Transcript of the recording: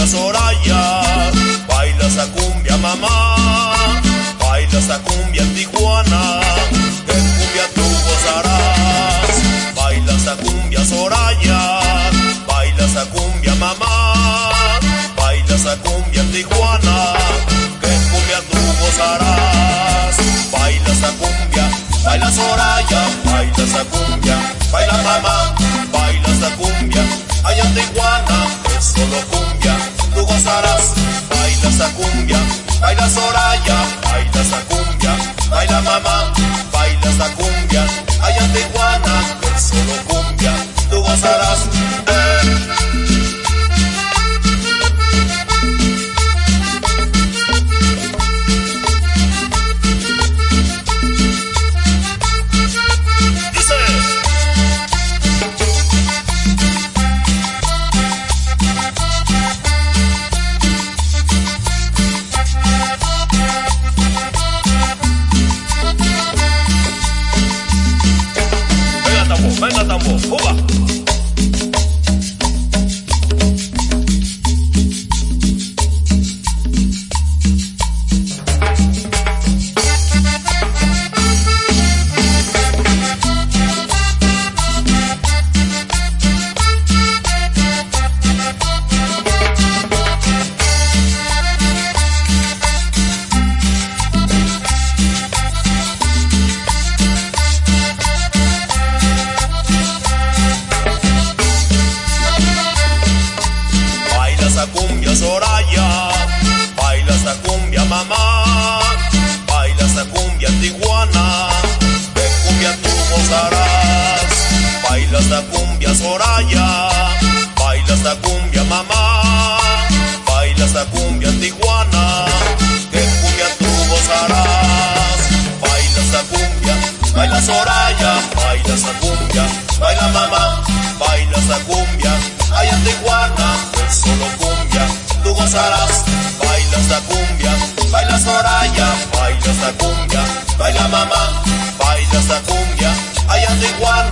cumbia Soraya, baila esa cumbia mamá, baila esa cumbia en Tijuana, en cumbia tú gozarás. Baila esa cumbia Soraya, baila esa cumbia mamá, baila esa cumbia en Tijuana, que en cumbia tú gozarás. Baila esa cumbia, baila Soraya, baila esa cumbia, baila mamá, baila esa cumbia, allá en Tijuana, es solo cumbia, tú gozarás. Baila esa cumbia, baila Soraya, baila esa cumbia, baila mamá, baila esa cumbia, allá en Tijuana, es solo cumbia, tú gozarás. Venga tambor, ¡uva! Esa cumbia Soraya, baila esa cumbia mamá, baila esa cumbia en Tijuana, de cumbia tú gozarás. Baila esa cumbia Soraya, baila esa cumbia mamá, baila esa cumbia en Tijuana, de cumbia tú gozarás. Baila esa cumbia, baila Soraya, baila esa cumbia, baila mamá, baila esa cumbia, allá en Tijuana, es solo cumbia, tú gozarás. Baila esa cumbia, baila Soraya, baila esa cumbia, baila mamá, baila esa cumbia, allá en Tijuana.